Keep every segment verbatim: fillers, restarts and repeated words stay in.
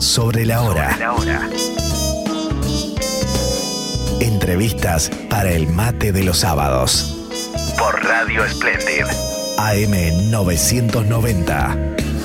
sobre la hora. Sobre la hora. Entrevistas para el mate de los sábados. Por Radio Splendid. A M novecientos noventa.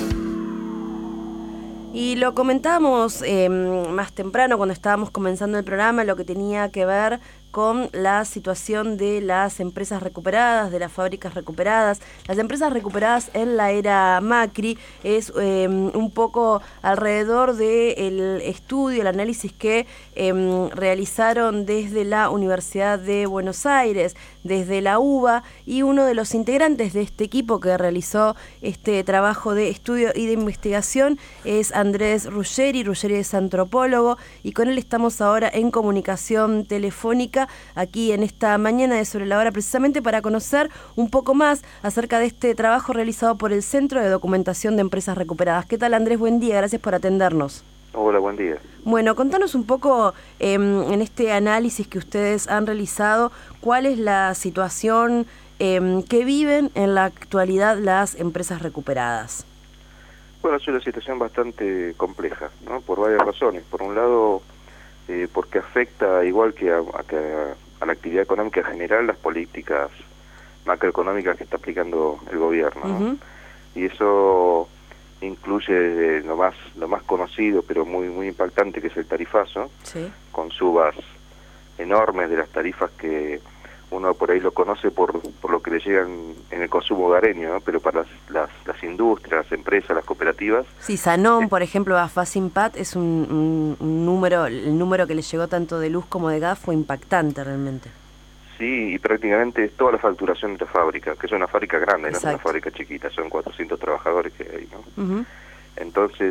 Y lo comentamos eh, más temprano cuando estábamos comenzando el programa, lo que tenía que ver con la situación de las empresas recuperadas, de las fábricas recuperadas. Las empresas recuperadas en la era Macri es eh, un poco alrededor del estudio, el análisis que eh, realizaron desde la Universidad de Buenos Aires, desde la U B A, y uno de los integrantes de este equipo que realizó este trabajo de estudio y de investigación es Andrés Ruggeri. Ruggeri es antropólogo y con él estamos ahora en comunicación telefónica aquí en esta mañana de Sobre la Hora, precisamente para conocer un poco más acerca de este trabajo realizado por el Centro de Documentación de Empresas Recuperadas. ¿Qué tal, Andrés? Buen día, gracias por atendernos. Hola, buen día. Bueno, contanos un poco eh, en este análisis que ustedes han realizado, cuál es la situación eh, que viven en la actualidad las empresas recuperadas. Bueno, es una situación bastante compleja, ¿no? Por varias razones. Por un lado, eh, porque afecta, igual que a, a, que a la actividad económica general, las políticas macroeconómicas que está aplicando el gobierno, ¿no? Uh-huh. Y eso incluye desde lo más lo más conocido, pero muy muy impactante, que es el tarifazo, sí, con subas enormes de las tarifas que uno por ahí lo conoce por por lo que le llegan en el consumo hogareño, ¿no? Pero para las, las, las industrias, las empresas, las cooperativas... Sí, Sanón, eh, por ejemplo, a Facimpat es un, un, un número, el número que le llegó tanto de luz como de gas fue impactante realmente. Sí, y prácticamente es toda la facturación de esta fábrica, que es una fábrica grande, Exacto. No es una fábrica chiquita, son cuatrocientos trabajadores que hay, ¿no? Uh-huh. Entonces,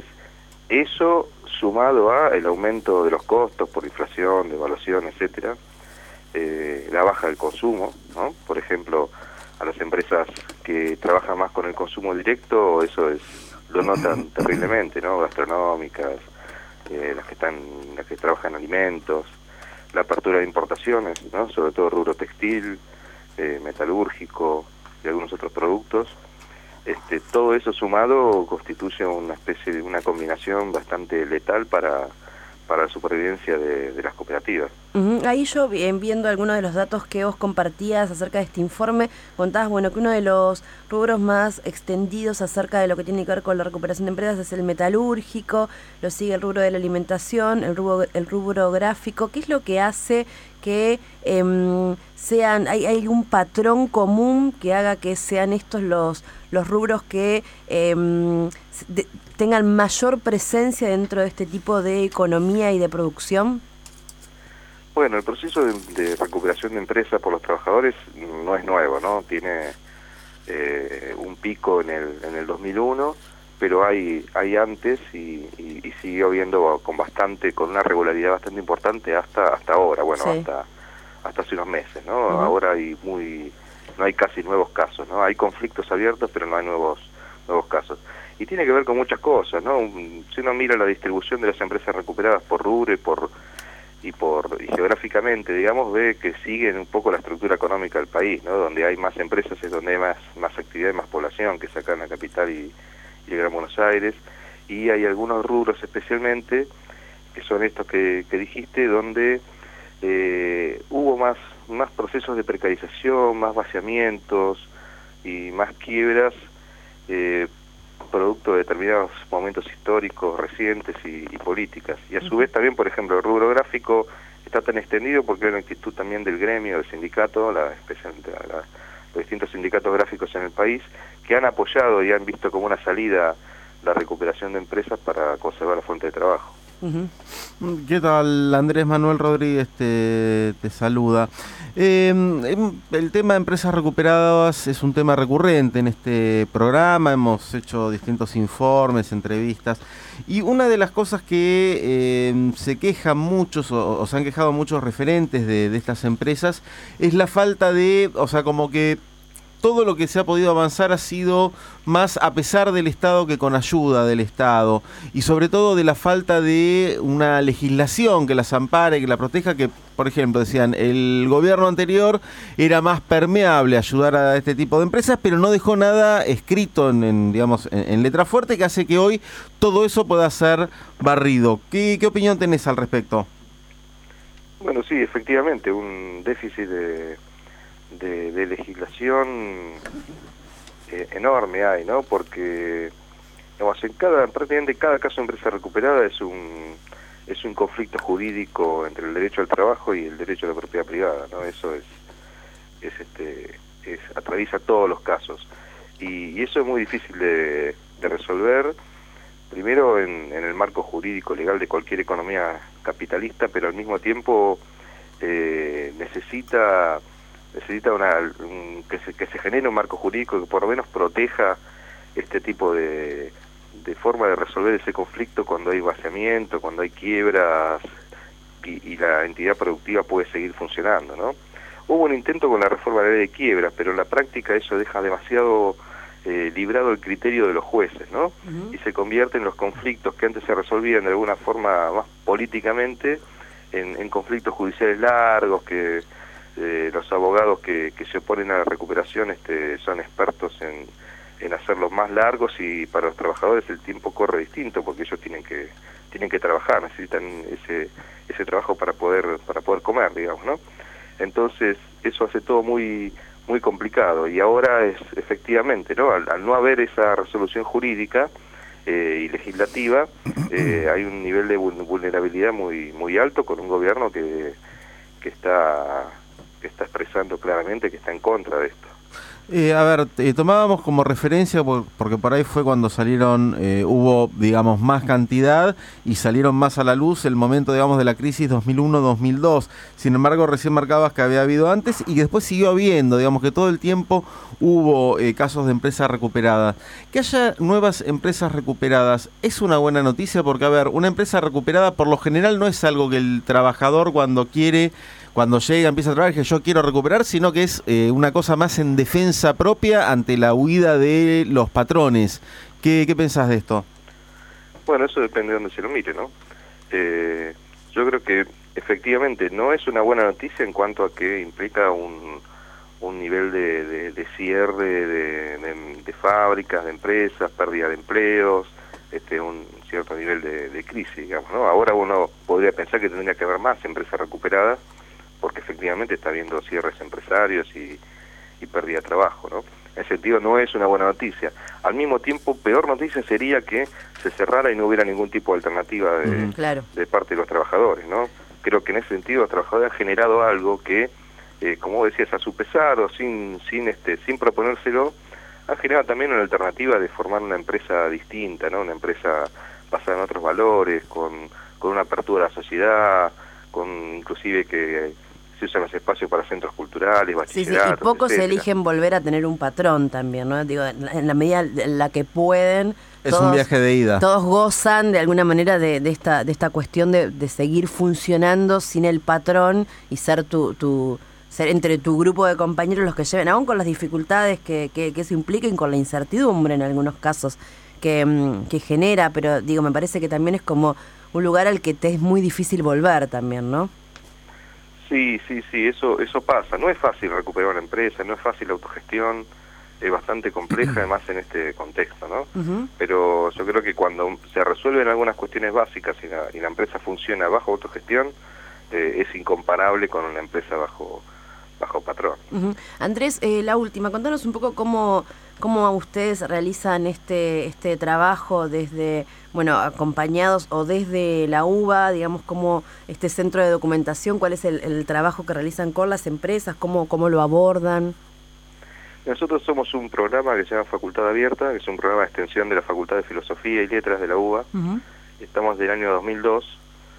eso sumado a el aumento de los costos por inflación, devaluación, etcétera, eh, la baja del consumo, ¿no? Por ejemplo, a las empresas que trabajan más con el consumo directo, eso es lo notan terriblemente, ¿no? Gastronómicas, eh, las que están, las que trabajan en alimentos, la apertura de importaciones, ¿no? Sobre todo rubro textil, eh, metalúrgico y algunos otros productos. Este, todo eso sumado constituye una especie de una combinación bastante letal para, para la supervivencia de, de las cooperativas. Uh-huh. Ahí yo, viendo algunos de los datos que vos compartías acerca de este informe, contabas, bueno, que uno de los rubros más extendidos acerca de lo que tiene que ver con la recuperación de empresas es el metalúrgico, lo sigue el rubro de la alimentación, el rubro, el rubro gráfico. ¿Qué es lo que hace que eh, sean, hay, hay un patrón común que haga que sean estos los, los rubros que eh, de, tengan mayor presencia dentro de este tipo de economía y de producción? Bueno, el proceso de, de recuperación de empresas por los trabajadores no es nuevo, ¿no? Tiene eh, un pico en el en el dos mil uno, pero hay hay antes y, y, y sigue habiendo con bastante, con una regularidad bastante importante hasta hasta ahora, bueno, sí. hasta hasta hace unos meses, ¿no? Uh-huh. Ahora hay muy no hay casi nuevos casos, ¿no? Hay conflictos abiertos, pero no hay nuevos nuevos casos. Y tiene que ver con muchas cosas, ¿no? Si uno mira la distribución de las empresas recuperadas por rubro y por y por y geográficamente, digamos, ve que siguen un poco la estructura económica del país, ¿no? Donde hay más empresas es donde hay más más actividad y más población, que es acá en la capital y, y el Gran Buenos Aires, y hay algunos rubros especialmente, que son estos que, que dijiste, donde eh, hubo más más procesos de precarización, más vaciamientos y más quiebras, eh, producto de determinados momentos históricos recientes y, y políticas. Y a su vez también, por ejemplo, el rubro gráfico está tan extendido porque hay una actitud también del gremio, del sindicato, la, especialmente la, los distintos sindicatos gráficos en el país, que han apoyado y han visto como una salida la recuperación de empresas para conservar la fuente de trabajo. Uh-huh. ¿Qué tal? Andrés Manuel Rodríguez te, te saluda. Eh, el tema de empresas recuperadas es un tema recurrente en este programa, hemos hecho distintos informes, entrevistas, y una de las cosas que eh, se quejan muchos o, o se han quejado muchos referentes de, de estas empresas es la falta de, o sea, como que todo lo que se ha podido avanzar ha sido más a pesar del Estado que con ayuda del Estado, y sobre todo de la falta de una legislación que las ampare, que la proteja, que, por ejemplo, decían, el gobierno anterior era más permeable a ayudar a este tipo de empresas, pero no dejó nada escrito en, en digamos, en, en letra fuerte, que hace que hoy todo eso pueda ser barrido. ¿Qué, qué opinión tenés al respecto? Bueno, sí, efectivamente, un déficit de, de, de legislación eh, enorme hay, ¿no? Porque, digamos, en cada, prácticamente cada caso de empresa recuperada es un es un conflicto jurídico entre el derecho al trabajo y el derecho a la propiedad privada, ¿no? Eso es, es este, es, atraviesa todos los casos. Y, y eso es muy difícil de, de resolver, primero en, en el marco jurídico legal de cualquier economía capitalista, pero al mismo tiempo eh, necesita necesita una un, que se que se genere un marco jurídico que por lo menos proteja este tipo de, de forma de resolver ese conflicto cuando hay vaciamiento, cuando hay quiebras y, y la entidad productiva puede seguir funcionando, ¿no? Hubo un intento con la reforma de la ley de quiebras, pero en la práctica eso deja demasiado Eh, librado el criterio de los jueces, ¿no? Uh-huh. Y se convierte en los conflictos que antes se resolvían de alguna forma más políticamente en, en conflictos judiciales largos, que eh, los abogados que, que se oponen a la recuperación este, son expertos en, en hacerlos más largos, y para los trabajadores el tiempo corre distinto porque ellos tienen que tienen que trabajar, necesitan ese ese trabajo para poder para poder comer, digamos, ¿no? Entonces eso hace todo muy muy complicado, y ahora es efectivamente, ¿no? Al, al no haber esa resolución jurídica eh, y legislativa, eh, hay un nivel de vulnerabilidad muy muy alto con un gobierno que que está que está expresando claramente que está en contra de esto. Eh, a ver, eh, tomábamos como referencia, por, porque por ahí fue cuando salieron, eh, hubo, digamos, más cantidad y salieron más a la luz el momento, digamos, de la crisis dos mil uno dos mil dos. Sin embargo, recién marcabas que había habido antes y que después siguió habiendo, digamos, que todo el tiempo hubo eh, casos de empresas recuperadas. Que haya nuevas empresas recuperadas es una buena noticia porque, a ver, una empresa recuperada por lo general no es algo que el trabajador cuando quiere... cuando llega, empieza a trabajar, que yo quiero recuperar, sino que es eh, una cosa más en defensa propia ante la huida de los patrones. ¿Qué, qué pensás de esto? Bueno, eso depende de dónde se lo mire, ¿no? Eh, yo creo que efectivamente no es una buena noticia en cuanto a que implica un, un nivel de, de, de cierre de, de, de fábricas, de empresas, pérdida de empleos, este un cierto nivel de, de crisis, digamos, ¿no? Ahora uno podría pensar que tendría que haber más empresas recuperadas, porque efectivamente está habiendo cierres empresarios y, y pérdida de trabajo, ¿no? En ese sentido no es una buena noticia. Al mismo tiempo, peor noticia sería que se cerrara y no hubiera ningún tipo de alternativa de, mm, claro. de parte de los trabajadores, ¿no? Creo que en ese sentido los trabajadores han generado algo que, eh, como decías, a su pesar o sin, sin, este, sin proponérselo, han generado también una alternativa de formar una empresa distinta, ¿no? Una empresa basada en otros valores, con, con una apertura a la sociedad, con inclusive que se usan los espacios para centros culturales, bachilleratos, sí, sí, y pocos etcétera. eligen volver a tener un patrón también, ¿no? Digo, en la, en la medida en la que pueden. Es todos, un viaje de ida. Todos gozan de alguna manera de, de esta de esta cuestión de, de seguir funcionando sin el patrón y ser tu, tu ser entre tu grupo de compañeros los que lleven, aún con las dificultades que, que, que eso implica y con la incertidumbre en algunos casos que, que genera, pero digo, me parece que también es como un lugar al que te es muy difícil volver también, ¿no? Sí, sí, sí, eso eso pasa. No es fácil recuperar una empresa, no es fácil la autogestión, es bastante compleja además en este contexto, ¿no? Uh-huh. Pero yo creo que cuando se resuelven algunas cuestiones básicas y la, y la empresa funciona bajo autogestión, eh, es incomparable con una empresa bajo bajo patrón. Uh-huh. Andrés, eh, la última, contanos un poco cómo cómo ustedes realizan este este trabajo desde, bueno, acompañados o desde la U B A, digamos, como este centro de documentación, cuál es el, el trabajo que realizan con las empresas, cómo cómo lo abordan. Nosotros somos un programa que se llama Facultad Abierta, que es un programa de extensión de la Facultad de Filosofía y Letras de la U B A. Uh-huh. Estamos del año dos mil dos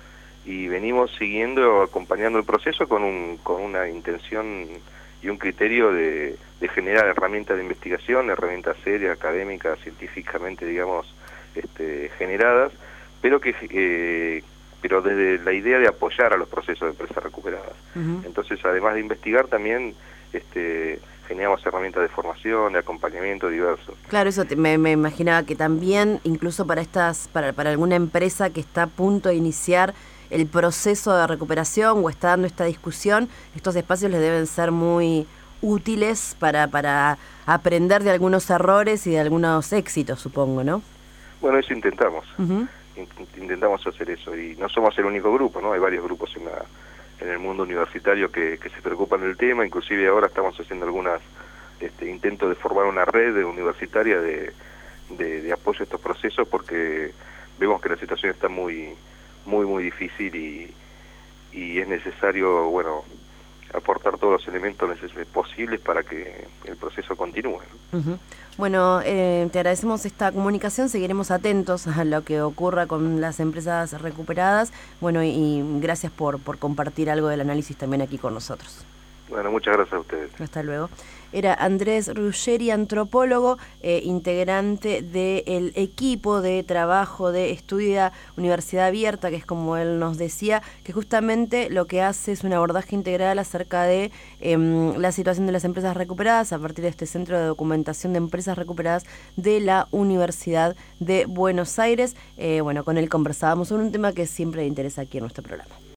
y venimos siguiendo, acompañando el proceso con un con una intención y un criterio de, de generar herramientas de investigación, herramientas serias, académicas, científicamente, digamos, este, generadas, pero que eh, pero desde la idea de apoyar a los procesos de empresas recuperadas. Uh-huh. Entonces, además de investigar, también este, generamos herramientas de formación, de acompañamiento diversos. Claro, eso te, me, me imaginaba que también, incluso para estas, para, para alguna empresa que está a punto de iniciar el proceso de recuperación o está dando esta discusión, estos espacios les deben ser muy útiles para, para aprender de algunos errores y de algunos éxitos, supongo, ¿no? Bueno, eso intentamos. Uh-huh. Intentamos hacer eso, y no somos el único grupo, ¿no? Hay varios grupos en la en el mundo universitario que, que se preocupan del tema. Inclusive ahora estamos haciendo algunas este, intentos de formar una red universitaria de, de, de apoyo a estos procesos, porque vemos que la situación está muy muy muy difícil y, y es necesario, bueno, aportar todos los elementos posibles para que el proceso continúe, ¿no? Uh-huh. Bueno, eh, te agradecemos esta comunicación, seguiremos atentos a lo que ocurra con las empresas recuperadas, bueno, y, y gracias por, por compartir algo del análisis también aquí con nosotros. Bueno, muchas gracias a ustedes. Hasta luego. Era Andrés Ruggeri, antropólogo, eh, integrante del equipo de trabajo de Estudia Universidad Abierta, que es como él nos decía, que justamente lo que hace es un abordaje integral acerca de eh, la situación de las empresas recuperadas a partir de este Centro de Documentación de Empresas Recuperadas de la Universidad de Buenos Aires. Eh, bueno, con él conversábamos sobre un tema que siempre le interesa aquí en nuestro programa.